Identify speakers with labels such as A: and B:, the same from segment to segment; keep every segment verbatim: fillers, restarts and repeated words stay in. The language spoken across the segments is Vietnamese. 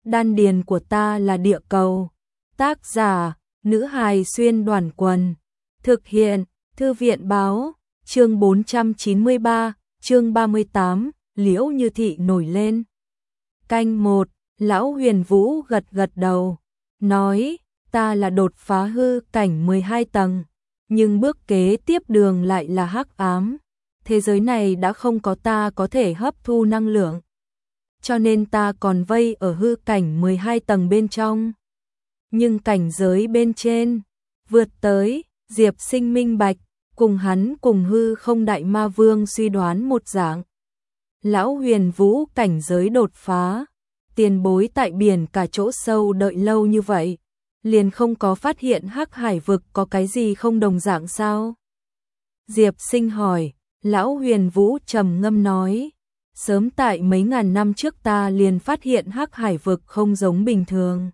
A: Đan điền của ta là địa cầu. Tác giả, nữ hài xuyên đoàn quần. Thực hiện, thư viện báo, chương bốn trăm chín mươi ba, chương ba mươi tám, Liễu Như Thị nổi lên. Canh một, Lão Huyền Vũ gật gật đầu, nói, ta là đột phá hư cảnh mười hai tầng, nhưng bước kế tiếp đường lại là hắc ám. Thế giới này đã không có ta có thể hấp thu năng lượng, cho nên ta còn vây ở hư cảnh mười hai tầng bên trong. Nhưng cảnh giới bên trên, vượt tới, Diệp Sinh minh bạch, cùng hắn cùng hư không đại ma vương suy đoán một dạng. Lão Huyền Vũ cảnh giới đột phá, tiền bối tại biển cả chỗ sâu đợi lâu như vậy, liền không có phát hiện hắc hải vực có cái gì không đồng dạng sao? Diệp Sinh hỏi. Lão Huyền Vũ trầm ngâm nói, sớm tại mấy ngàn năm trước ta liền phát hiện hắc hải vực không giống bình thường.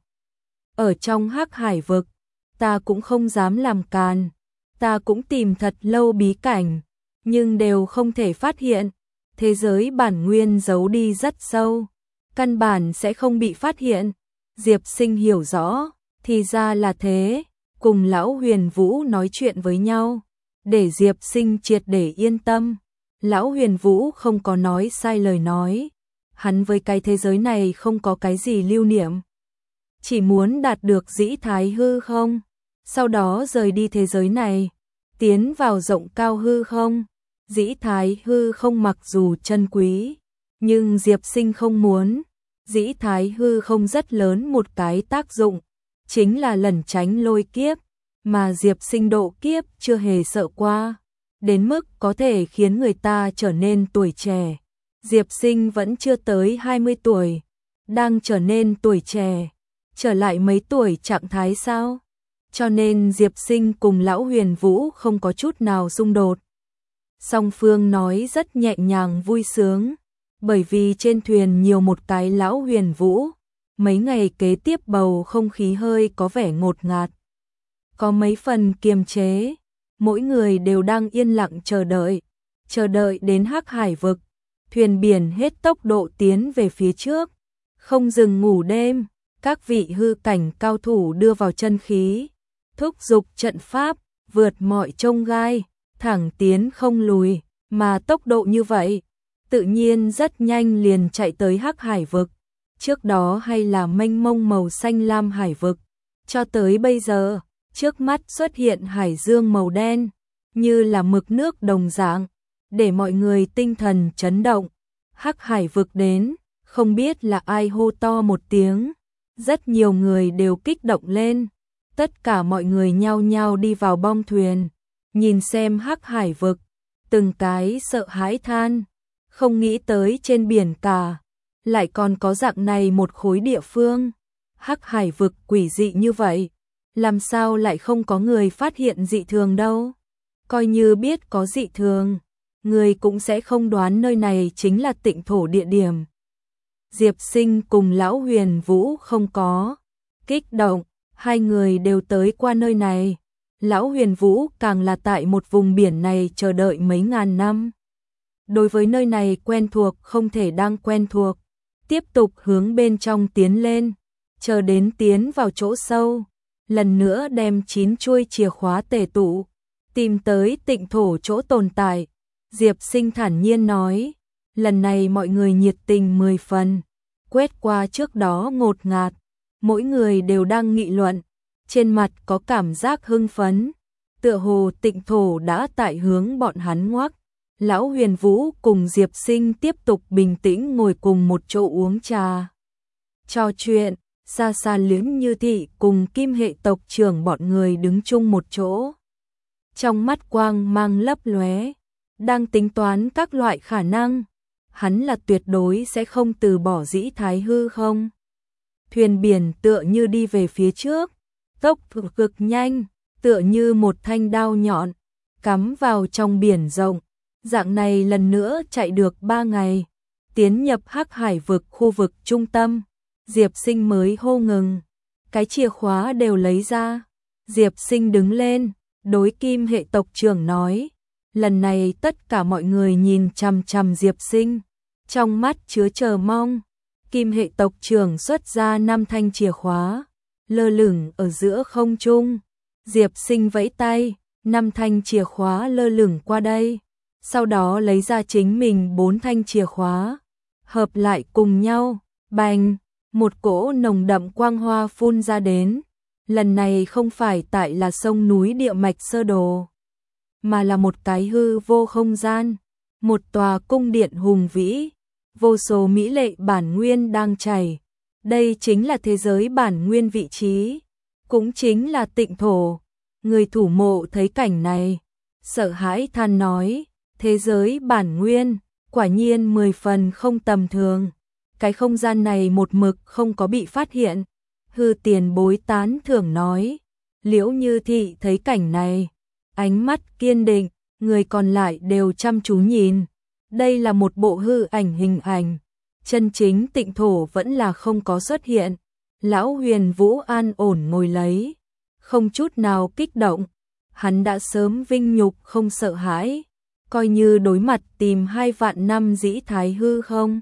A: Ở trong hắc hải vực, ta cũng không dám làm càn, ta cũng tìm thật lâu bí cảnh, nhưng đều không thể phát hiện. Thế giới bản nguyên giấu đi rất sâu, căn bản sẽ không bị phát hiện. Diệp Sinh hiểu rõ, thì ra là thế, cùng Lão Huyền Vũ nói chuyện với nhau. Để Diệp Sinh triệt để yên tâm, Lão Huyền Vũ không có nói sai lời nói, hắn với cái thế giới này không có cái gì lưu niệm, chỉ muốn đạt được dĩ thái hư không, sau đó rời đi thế giới này, tiến vào rộng cao hư không. Dĩ thái hư không mặc dù chân quý, nhưng Diệp Sinh không muốn. Dĩ thái hư không rất lớn một cái tác dụng, chính là lẩn tránh lôi kiếp, mà Diệp Sinh độ kiếp chưa hề sợ qua, đến mức có thể khiến người ta trở nên tuổi trẻ. Diệp Sinh vẫn chưa tới hai mươi tuổi, đang trở nên tuổi trẻ, trở lại mấy tuổi trạng thái sao? Cho nên Diệp Sinh cùng Lão Huyền Vũ không có chút nào xung đột. Song phương nói rất nhẹ nhàng vui sướng, bởi vì trên thuyền nhiều một cái Lão Huyền Vũ, mấy ngày kế tiếp bầu không khí hơi có vẻ ngột ngạt, có mấy phần kiềm chế, mỗi người đều đang yên lặng chờ đợi, chờ đợi đến hắc hải vực, thuyền biển hết tốc độ tiến về phía trước, không dừng ngủ đêm, các vị hư cảnh cao thủ đưa vào chân khí, thúc giục trận pháp, vượt mọi chông gai, thẳng tiến không lùi, mà tốc độ như vậy, tự nhiên rất nhanh liền chạy tới hắc hải vực, trước đó hay là mênh mông màu xanh lam hải vực, cho tới bây giờ, trước mắt xuất hiện hải dương màu đen, như là mực nước đồng dạng, để mọi người tinh thần chấn động. Hắc hải vực đến, không biết là ai hô to một tiếng, rất nhiều người đều kích động lên, tất cả mọi người nhao nhao đi vào bong thuyền, nhìn xem hắc hải vực, từng cái sợ hãi than, không nghĩ tới trên biển cả, lại còn có dạng này một khối địa phương, hắc hải vực quỷ dị như vậy. Làm sao lại không có người phát hiện dị thường đâu? Coi như biết có dị thường, người cũng sẽ không đoán nơi này chính là tịnh thổ địa điểm. Diệp Sinh cùng Lão Huyền Vũ không có kích động, hai người đều tới qua nơi này. Lão Huyền Vũ càng là tại một vùng biển này chờ đợi mấy ngàn năm. Đối với nơi này quen thuộc không thể đang quen thuộc, tiếp tục hướng bên trong tiến lên, chờ đến tiến vào chỗ sâu. Lần nữa đem chín chuôi chìa khóa tề tụ, tìm tới tịnh thổ chỗ tồn tại. Diệp Sinh thản nhiên nói, lần này mọi người nhiệt tình mười phần, quét qua trước đó ngột ngạt, mỗi người đều đang nghị luận, trên mặt có cảm giác hưng phấn, tựa hồ tịnh thổ đã tại hướng bọn hắn ngoắc. Lão Huyền Vũ cùng Diệp Sinh tiếp tục bình tĩnh ngồi cùng một chỗ uống trà, trò chuyện. Xa xa Liễu Như Thị cùng Kim hệ tộc trưởng bọn người đứng chung một chỗ. Trong mắt quang mang lấp lóe, đang tính toán các loại khả năng. Hắn là tuyệt đối sẽ không từ bỏ dĩ thái hư không. Thuyền biển tựa như đi về phía trước, tốc độ cực nhanh, tựa như một thanh đao nhọn, cắm vào trong biển rộng. Dạng này lần nữa chạy được ba ngày, tiến nhập hắc hải vực khu vực trung tâm. Diệp Sinh mới hô ngừng, cái chìa khóa đều lấy ra. Diệp Sinh đứng lên, đối Kim hệ tộc trưởng nói, lần này tất cả mọi người nhìn chằm chằm Diệp Sinh, trong mắt chứa chờ mong. Kim hệ tộc trưởng xuất ra năm thanh chìa khóa, lơ lửng ở giữa không trung. Diệp Sinh vẫy tay, năm thanh chìa khóa lơ lửng qua đây, sau đó lấy ra chính mình bốn thanh chìa khóa, hợp lại cùng nhau, bành, một cỗ nồng đậm quang hoa phun ra đến. Lần này không phải tại là sông núi địa mạch sơ đồ, mà là một cái hư vô không gian, một tòa cung điện hùng vĩ, vô số mỹ lệ bản nguyên đang chảy. Đây chính là thế giới bản nguyên vị trí, cũng chính là tịnh thổ. Người thủ mộ thấy cảnh này, sợ hãi than nói, thế giới bản nguyên, quả nhiên mười phần không tầm thường. Cái không gian này một mực không có bị phát hiện. Hư tiền bối tán thưởng nói. Liễu Như Thị thấy cảnh này, ánh mắt kiên định, người còn lại đều chăm chú nhìn. Đây là một bộ hư ảnh hình ảnh, chân chính tịnh thổ vẫn là không có xuất hiện. Lão Huyền Vũ an ổn ngồi lấy, không chút nào kích động. Hắn đã sớm vinh nhục không sợ hãi, coi như đối mặt tìm hai vạn năm dĩ thái hư không,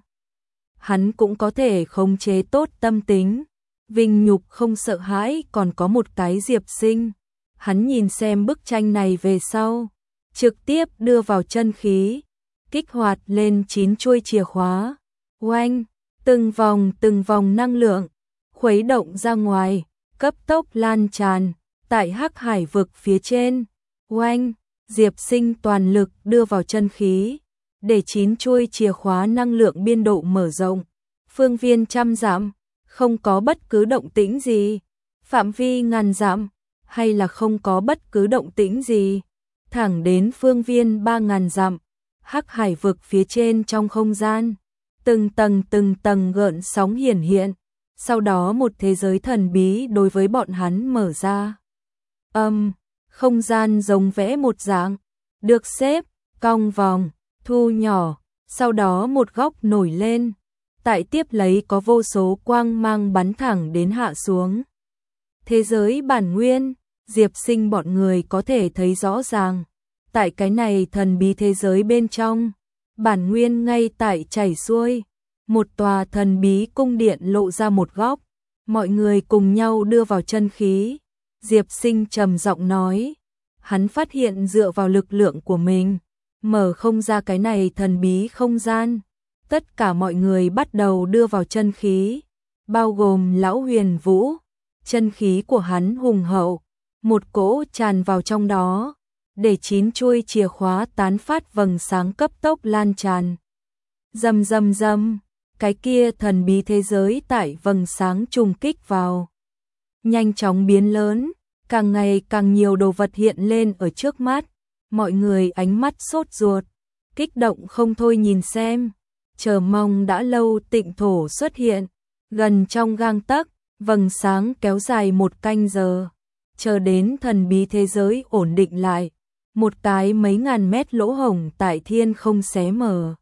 A: hắn cũng có thể khống chế tốt tâm tính. Vinh nhục không sợ hãi còn có một cái Diệp Sinh. Hắn nhìn xem bức tranh này về sau, trực tiếp đưa vào chân khí, kích hoạt lên chín chuôi chìa khóa. Oanh, từng vòng từng vòng năng lượng khuấy động ra ngoài, cấp tốc lan tràn tại Hắc Hải vực phía trên. Oanh, Diệp Sinh toàn lực đưa vào chân khí, để chín chuôi chìa khóa năng lượng biên độ mở rộng. Phương viên trăm dặm, không có bất cứ động tĩnh gì. Phạm vi ngàn dặm, hay là không có bất cứ động tĩnh gì. Thẳng đến phương viên ba ngàn dặm, Hắc Hải vực phía trên trong không gian, từng tầng từng tầng gợn sóng hiển hiện. Sau đó một thế giới thần bí đối với bọn hắn mở ra. Âm, um, không gian giống vẽ một dạng, được xếp, cong vòng, thu nhỏ, sau đó một góc nổi lên. Tại tiếp lấy có vô số quang mang bắn thẳng đến hạ xuống. Thế giới bản nguyên, Diệp Sinh bọn người có thể thấy rõ ràng. Tại cái này thần bí thế giới bên trong, bản nguyên ngay tại chảy xuôi. Một tòa thần bí cung điện lộ ra một góc, mọi người cùng nhau đưa vào chân khí. Diệp Sinh trầm giọng nói, hắn phát hiện dựa vào lực lượng của mình, mở không ra cái này thần bí không gian. Tất cả mọi người bắt đầu đưa vào chân khí, bao gồm Lão Huyền Vũ. Chân khí của hắn hùng hậu, một cỗ tràn vào trong đó, để chín chuôi chìa khóa tán phát vầng sáng cấp tốc lan tràn. Rầm rầm rầm, cái kia thần bí thế giới tại vầng sáng trùng kích vào, nhanh chóng biến lớn, càng ngày càng nhiều đồ vật hiện lên ở trước mắt. Mọi người ánh mắt sốt ruột, kích động không thôi nhìn xem, chờ mong đã lâu tịnh thổ xuất hiện, gần trong gang tấc. Vầng sáng kéo dài một canh giờ, chờ đến thần bí thế giới ổn định lại, một cái mấy ngàn mét lỗ hổng tại thiên không xé mở,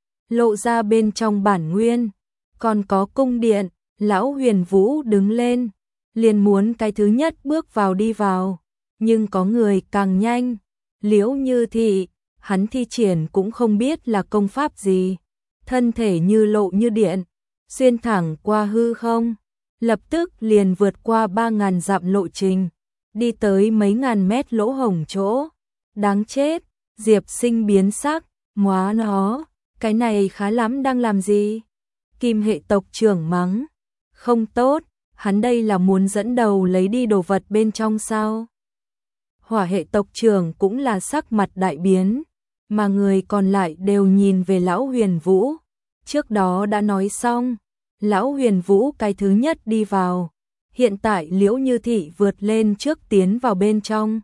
A: lộ ra bên trong bản nguyên, còn có cung điện. Lão Huyền Vũ đứng lên, liền muốn cái thứ nhất bước vào đi vào, nhưng có người càng nhanh. Liễu Như Thị, hắn thi triển cũng không biết là công pháp gì, thân thể như lộ như điện, xuyên thẳng qua hư không. Lập tức liền vượt qua ba ngàn dặm lộ trình, đi tới mấy ngàn mét lỗ hổng chỗ. Đáng chết, Diệp Sinh biến sắc, móa nó, cái này khá lắm đang làm gì? Kim hệ tộc trưởng mắng, không tốt, hắn đây là muốn dẫn đầu lấy đi đồ vật bên trong sao? Hỏa hệ tộc trưởng cũng là sắc mặt đại biến, mà người còn lại đều nhìn về Lão Huyền Vũ. Trước đó đã nói xong, Lão Huyền Vũ cái thứ nhất đi vào, hiện tại Liễu Như Thị vượt lên trước tiến vào bên trong.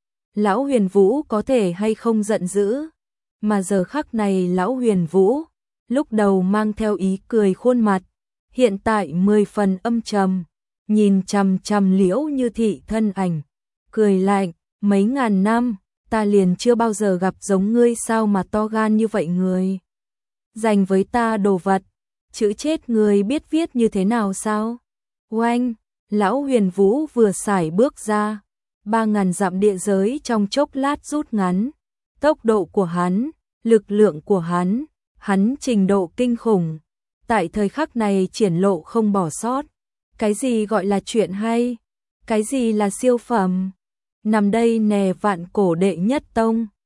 A: Lão Huyền Vũ có thể hay không giận dữ, mà giờ khắc này Lão Huyền Vũ, lúc đầu mang theo ý cười khuôn mặt, hiện tại mười phần âm trầm, nhìn chằm chằm Liễu Như Thị thân ảnh, cười lạnh, mấy ngàn năm, ta liền chưa bao giờ gặp giống ngươi sao mà to gan như vậy người. Dành với ta đồ vật. Chữ chết người biết viết như thế nào sao? Oanh, Lão Huyền Vũ vừa xài bước ra, ba ngàn dặm địa giới trong chốc lát rút ngắn. Tốc độ của hắn, lực lượng của hắn, hắn trình độ kinh khủng. tại thời khắc này triển lộ không bỏ sót. Cái gì gọi là chuyện hay? Cái gì là siêu phẩm? Nằm đây nè vạn cổ đệ nhất tông.